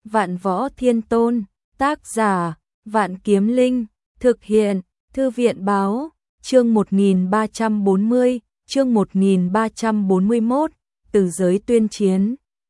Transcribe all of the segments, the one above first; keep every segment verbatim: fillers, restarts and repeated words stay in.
Vạn Võ Thiên Tôn, tác giả, Vạn Kiếm Linh, thực hiện, Thư viện báo, chương một nghìn ba trăm bốn mươi, chương một nghìn ba trăm bốn mươi mốt, từ giới tuyên chiến.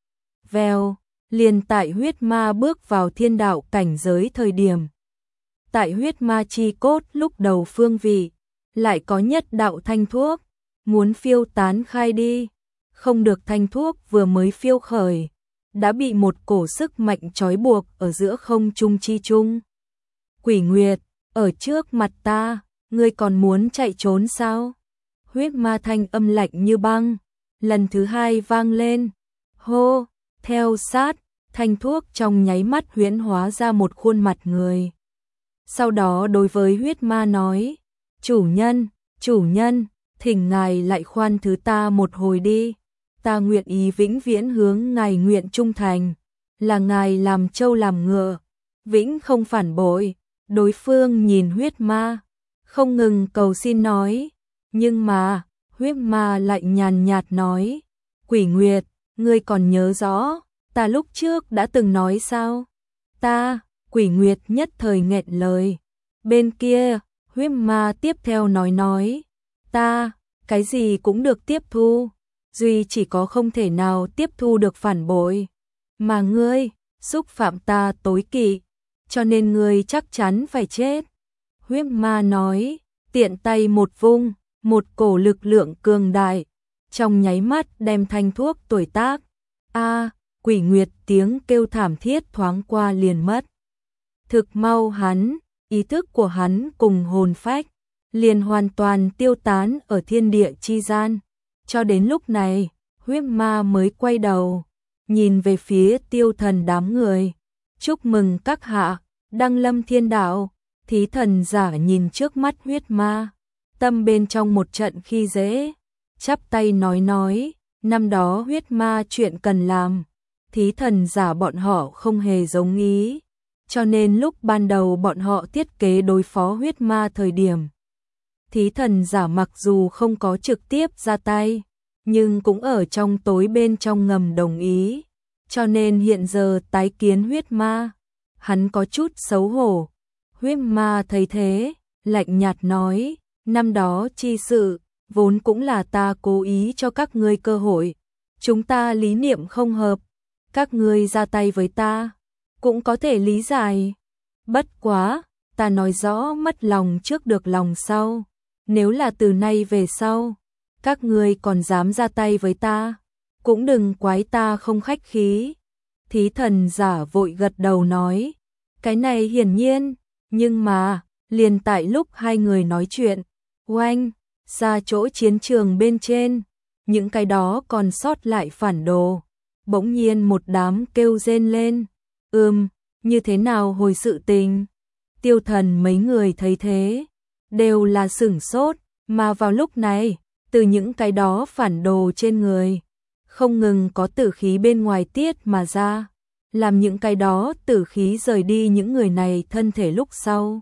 Vèo, liền tại huyết ma bước vào thiên đạo cảnh giới thời điểm. Tại huyết ma chi cốt lúc đầu phương vị, lại có nhất đạo thanh thuốc, muốn phiêu tán khai đi, không được thanh thuốc vừa mới phiêu khởi, đã bị một cổ sức mạnh trói buộc ở giữa không trung chi trung. Quỷ Nguyệt, ở trước mặt ta, ngươi còn muốn chạy trốn sao? Huyết ma thanh âm lạnh như băng, lần thứ hai vang lên. Hô, theo sát, thanh thuốc trong nháy mắt huyễn hóa ra một khuôn mặt người. Sau đó đối với huyết ma nói, chủ nhân, chủ nhân, thỉnh ngài lại khoan thứ ta một hồi đi. Ta nguyện ý vĩnh viễn hướng ngài nguyện trung thành, là ngài làm trâu làm ngựa, vĩnh không phản bội. Đối phương nhìn huyết ma, không ngừng cầu xin nói, nhưng mà, huyết ma lại nhàn nhạt nói, Quỷ Nguyệt, ngươi còn nhớ rõ, ta lúc trước đã từng nói sao? Ta, Quỷ Nguyệt nhất thời nghẹn lời. Bên kia, huyết ma tiếp theo nói nói, ta, cái gì cũng được tiếp thu, duy chỉ có không thể nào tiếp thu được phản bội. Mà ngươi, xúc phạm ta tối kỵ, cho nên ngươi chắc chắn phải chết. Huyết ma nói, tiện tay một vung, một cổ lực lượng cường đại, trong nháy mắt đem thanh thuốc tuổi tác. A, Quỷ Nguyệt tiếng kêu thảm thiết thoáng qua liền mất. Thực mau hắn, ý thức của hắn cùng hồn phách, liền hoàn toàn tiêu tán ở thiên địa chi gian. Cho đến lúc này, huyết ma mới quay đầu, nhìn về phía Tiêu Thần đám người. Chúc mừng các hạ, đăng lâm thiên đạo. Thí Thần giả nhìn trước mắt huyết ma, tâm bên trong một trận khi dễ, chắp tay nói nói, năm đó huyết ma chuyện cần làm, Thí Thần giả bọn họ không hề giống ý, cho nên lúc ban đầu bọn họ thiết kế đối phó huyết ma thời điểm. Thí Thần giả mặc dù không có trực tiếp ra tay, nhưng cũng ở trong tối bên trong ngầm đồng ý, cho nên hiện giờ tái kiến huyết ma, hắn có chút xấu hổ. Huyết ma thấy thế, lạnh nhạt nói, năm đó chi sự, vốn cũng là ta cố ý cho các ngươi cơ hội, chúng ta lý niệm không hợp, các ngươi ra tay với ta, cũng có thể lý giải. Bất quá, ta nói rõ mất lòng trước được lòng sau, nếu là từ nay về sau, các ngươi còn dám ra tay với ta, cũng đừng quái ta không khách khí. Thí Thần giả vội gật đầu nói, cái này hiển nhiên, nhưng mà, liền tại lúc hai người nói chuyện, oanh, ra chỗ chiến trường bên trên, những cái đó còn sót lại phản đồ, bỗng nhiên một đám kêu rên lên, ừm, như thế nào hồi sự tình. Tiêu Thần mấy người thấy thế, đều là sửng sốt, mà vào lúc này, từ những cái đó phản đồ trên người, không ngừng có tử khí bên ngoài tiết mà ra, làm những cái đó tử khí rời đi những người này thân thể lúc sau.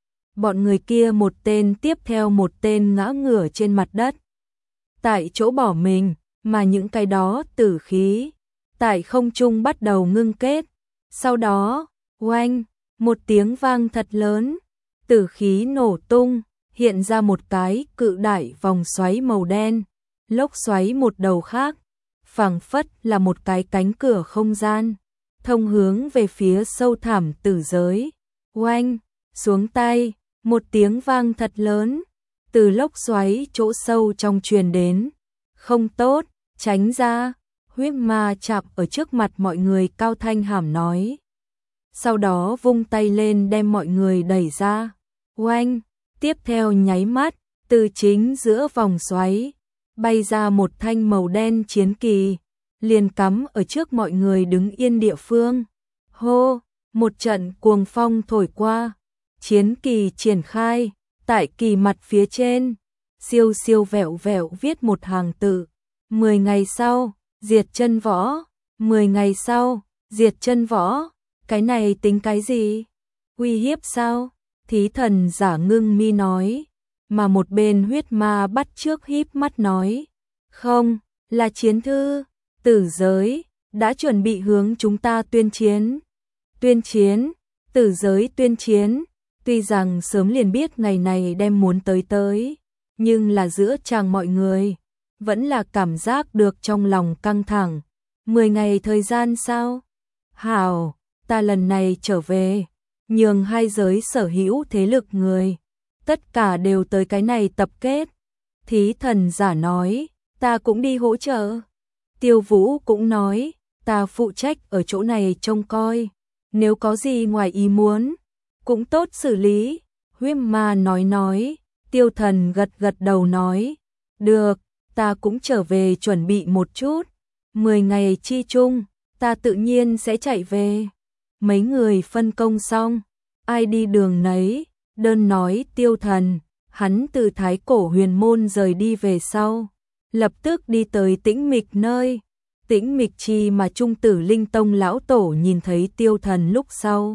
Bọn người kia một tên tiếp theo một tên ngã ngửa trên mặt đất, tại chỗ bỏ mình, mà những cái đó tử khí, tại không trung bắt đầu ngưng kết. Sau đó, oanh, một tiếng vang thật lớn, tử khí nổ tung, hiện ra một cái cự đại vòng xoáy màu đen, lốc xoáy một đầu khác, phảng phất là một cái cánh cửa không gian, thông hướng về phía sâu thẳm tử giới. Oanh, xuống tay, một tiếng vang thật lớn, từ lốc xoáy chỗ sâu trong truyền đến. Không tốt, tránh ra. Huyết ma chạm ở trước mặt mọi người cao thanh hàm nói. Sau đó vung tay lên đem mọi người đẩy ra. Oanh, tiếp theo nháy mắt, từ chính giữa vòng xoáy, bay ra một thanh màu đen chiến kỳ, liền cắm ở trước mọi người đứng yên địa phương. Hô, một trận cuồng phong thổi qua, chiến kỳ triển khai, tại kỳ mặt phía trên, siêu siêu vẹo vẹo viết một hàng tự, mười ngày sau, diệt chân võ, mười ngày sau, diệt chân võ, cái này tính cái gì? Uy hiếp sao? Thí Thần giả ngưng mi nói, mà một bên huyết ma bắt trước híp mắt nói, không, là chiến thư, tử giới, đã chuẩn bị hướng chúng ta tuyên chiến, tuyên chiến, tử giới tuyên chiến, tuy rằng sớm liền biết ngày này đem muốn tới tới, nhưng là giữa chàng mọi người, vẫn là cảm giác được trong lòng căng thẳng. Mười ngày thời gian sao? Hảo, ta lần này trở về, nhường hai giới sở hữu thế lực người, tất cả đều tới cái này tập kết. Thí thần giả nói, ta cũng đi hỗ trợ. Tiêu Vũ cũng nói, ta phụ trách ở chỗ này trông coi, nếu có gì ngoài ý muốn, cũng tốt xử lý. Huyêm Ma nói nói, Tiêu Thần gật gật đầu nói, được, ta cũng trở về chuẩn bị một chút, mười ngày chi chung, ta tự nhiên sẽ chạy về. Mấy người phân công xong, ai đi đường nấy, đơn nói Tiêu Thần, hắn từ Thái Cổ Huyền Môn rời đi về sau, lập tức đi tới Tĩnh Mịch nơi. Tĩnh Mịch chi mà Trung Tử Linh Tông lão tổ nhìn thấy Tiêu Thần lúc sau,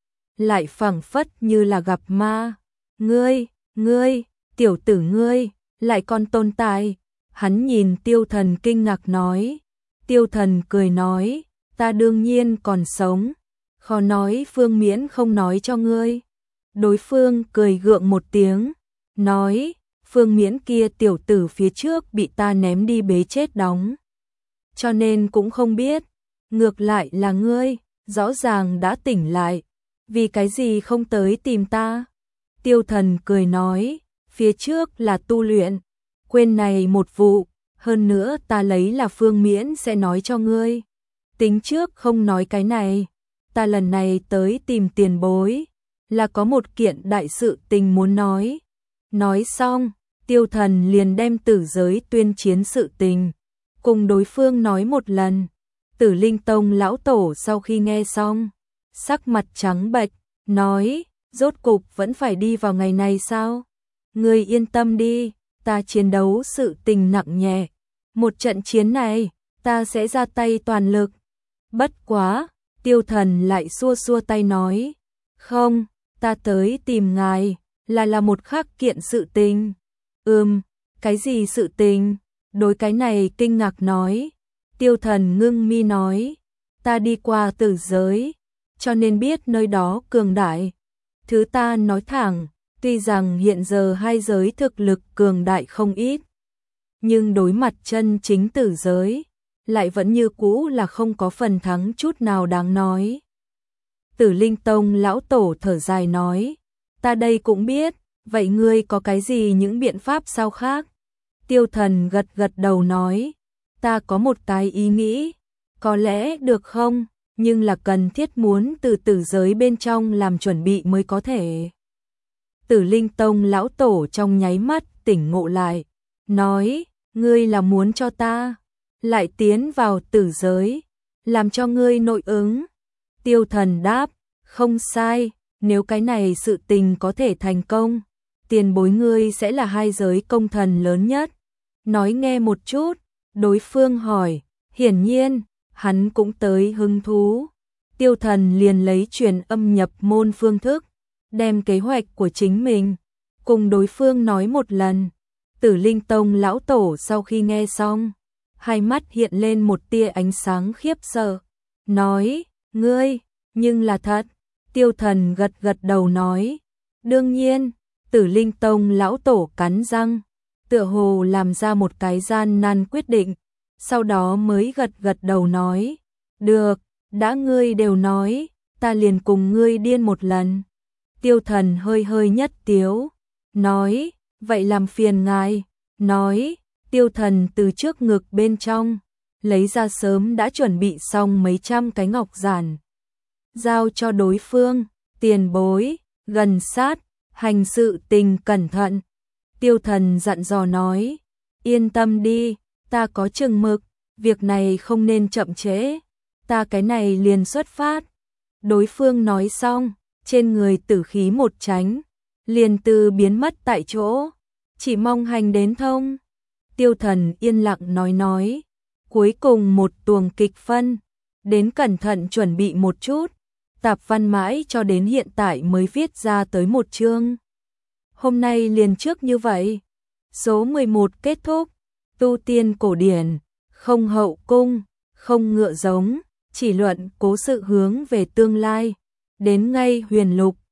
lại phảng phất như là gặp ma. Ngươi, ngươi, tiểu tử ngươi, lại còn tồn tại. Hắn nhìn Tiêu Thần kinh ngạc nói. Tiêu Thần cười nói, ta đương nhiên còn sống, khó nói Phương Miễn không nói cho ngươi. Đối phương cười gượng một tiếng, nói, Phương Miễn kia tiểu tử phía trước bị ta ném đi bế chết đóng, cho nên cũng không biết. Ngược lại là ngươi, rõ ràng đã tỉnh lại, vì cái gì không tới tìm ta? Tiêu Thần cười nói, phía trước là tu luyện, quên này một vụ, hơn nữa ta lấy là Phương Miễn sẽ nói cho ngươi. Tính trước không nói cái này, ta lần này tới tìm tiền bối, là có một kiện đại sự tình muốn nói. Nói xong, Tiêu Thần liền đem tử giới tuyên chiến sự tình cùng đối phương nói một lần. Tử Linh Tông lão tổ sau khi nghe xong, sắc mặt trắng bệch, nói, rốt cục vẫn phải đi vào ngày này sao? Ngươi yên tâm đi, ta chiến đấu sự tình nặng nhẹ, một trận chiến này, ta sẽ ra tay toàn lực. Bất quá, Tiêu Thần lại xua xua tay nói, không, ta tới tìm ngài, là là một khác kiện sự tình. Ừm, cái gì sự tình? Đối cái này kinh ngạc nói. Tiêu Thần ngưng mi nói, ta đi qua tử giới, cho nên biết nơi đó cường đại. Thứ ta nói thẳng, tuy rằng hiện giờ hai giới thực lực cường đại không ít, nhưng đối mặt chân chính tử giới, lại vẫn như cũ là không có phần thắng chút nào đáng nói. Tử Linh Tông lão tổ thở dài nói, ta đây cũng biết, vậy ngươi có cái gì những biện pháp sao khác? Tiêu Thần gật gật đầu nói, ta có một cái ý nghĩ, có lẽ được không, nhưng là cần thiết muốn từ tử giới bên trong làm chuẩn bị mới có thể. Tử Linh Tông lão tổ trong nháy mắt tỉnh ngộ lại, nói, ngươi là muốn cho ta lại tiến vào tử giới, làm cho ngươi nội ứng. Tiêu Thần đáp, không sai, nếu cái này sự tình có thể thành công, tiền bối ngươi sẽ là hai giới công thần lớn nhất. Nói nghe một chút, đối phương hỏi, hiển nhiên, hắn cũng tới hứng thú. Tiêu Thần liền lấy truyền âm nhập môn phương thức, đem kế hoạch của chính mình cùng đối phương nói một lần. Tử Linh Tông lão tổ sau khi nghe xong, hai mắt hiện lên một tia ánh sáng khiếp sợ, nói, ngươi, nhưng là thật. Tiêu Thần gật gật đầu nói, đương nhiên. Tử Linh Tông lão tổ cắn răng, tựa hồ làm ra một cái gian nan quyết định, sau đó mới gật gật đầu nói, được, đã ngươi đều nói, ta liền cùng ngươi điên một lần. Tiêu Thần hơi hơi nhất tiếu, nói, vậy làm phiền ngài. Nói, Tiêu Thần từ trước ngực bên trong, lấy ra sớm đã chuẩn bị xong mấy trăm cái ngọc giản, giao cho đối phương, tiền bối, gần sát, hành sự tình cẩn thận. Tiêu Thần dặn dò nói, yên tâm đi, ta có chừng mực, việc này không nên chậm trễ, ta cái này liền xuất phát. Đối phương nói xong, trên người tử khí một tránh, liền từ biến mất tại chỗ, chỉ mong hành đến thông. Tiêu Thần yên lặng nói nói, cuối cùng một tuồng kịch phân, đến cẩn thận chuẩn bị một chút, tạp văn mãi cho đến hiện tại mới viết ra tới một chương. Hôm nay liền trước như vậy. Số mười một kết thúc. Tu tiên cổ điển, không hậu cung, không ngựa giống, chỉ luận cố sự hướng về tương lai. Đến ngay huyền lục,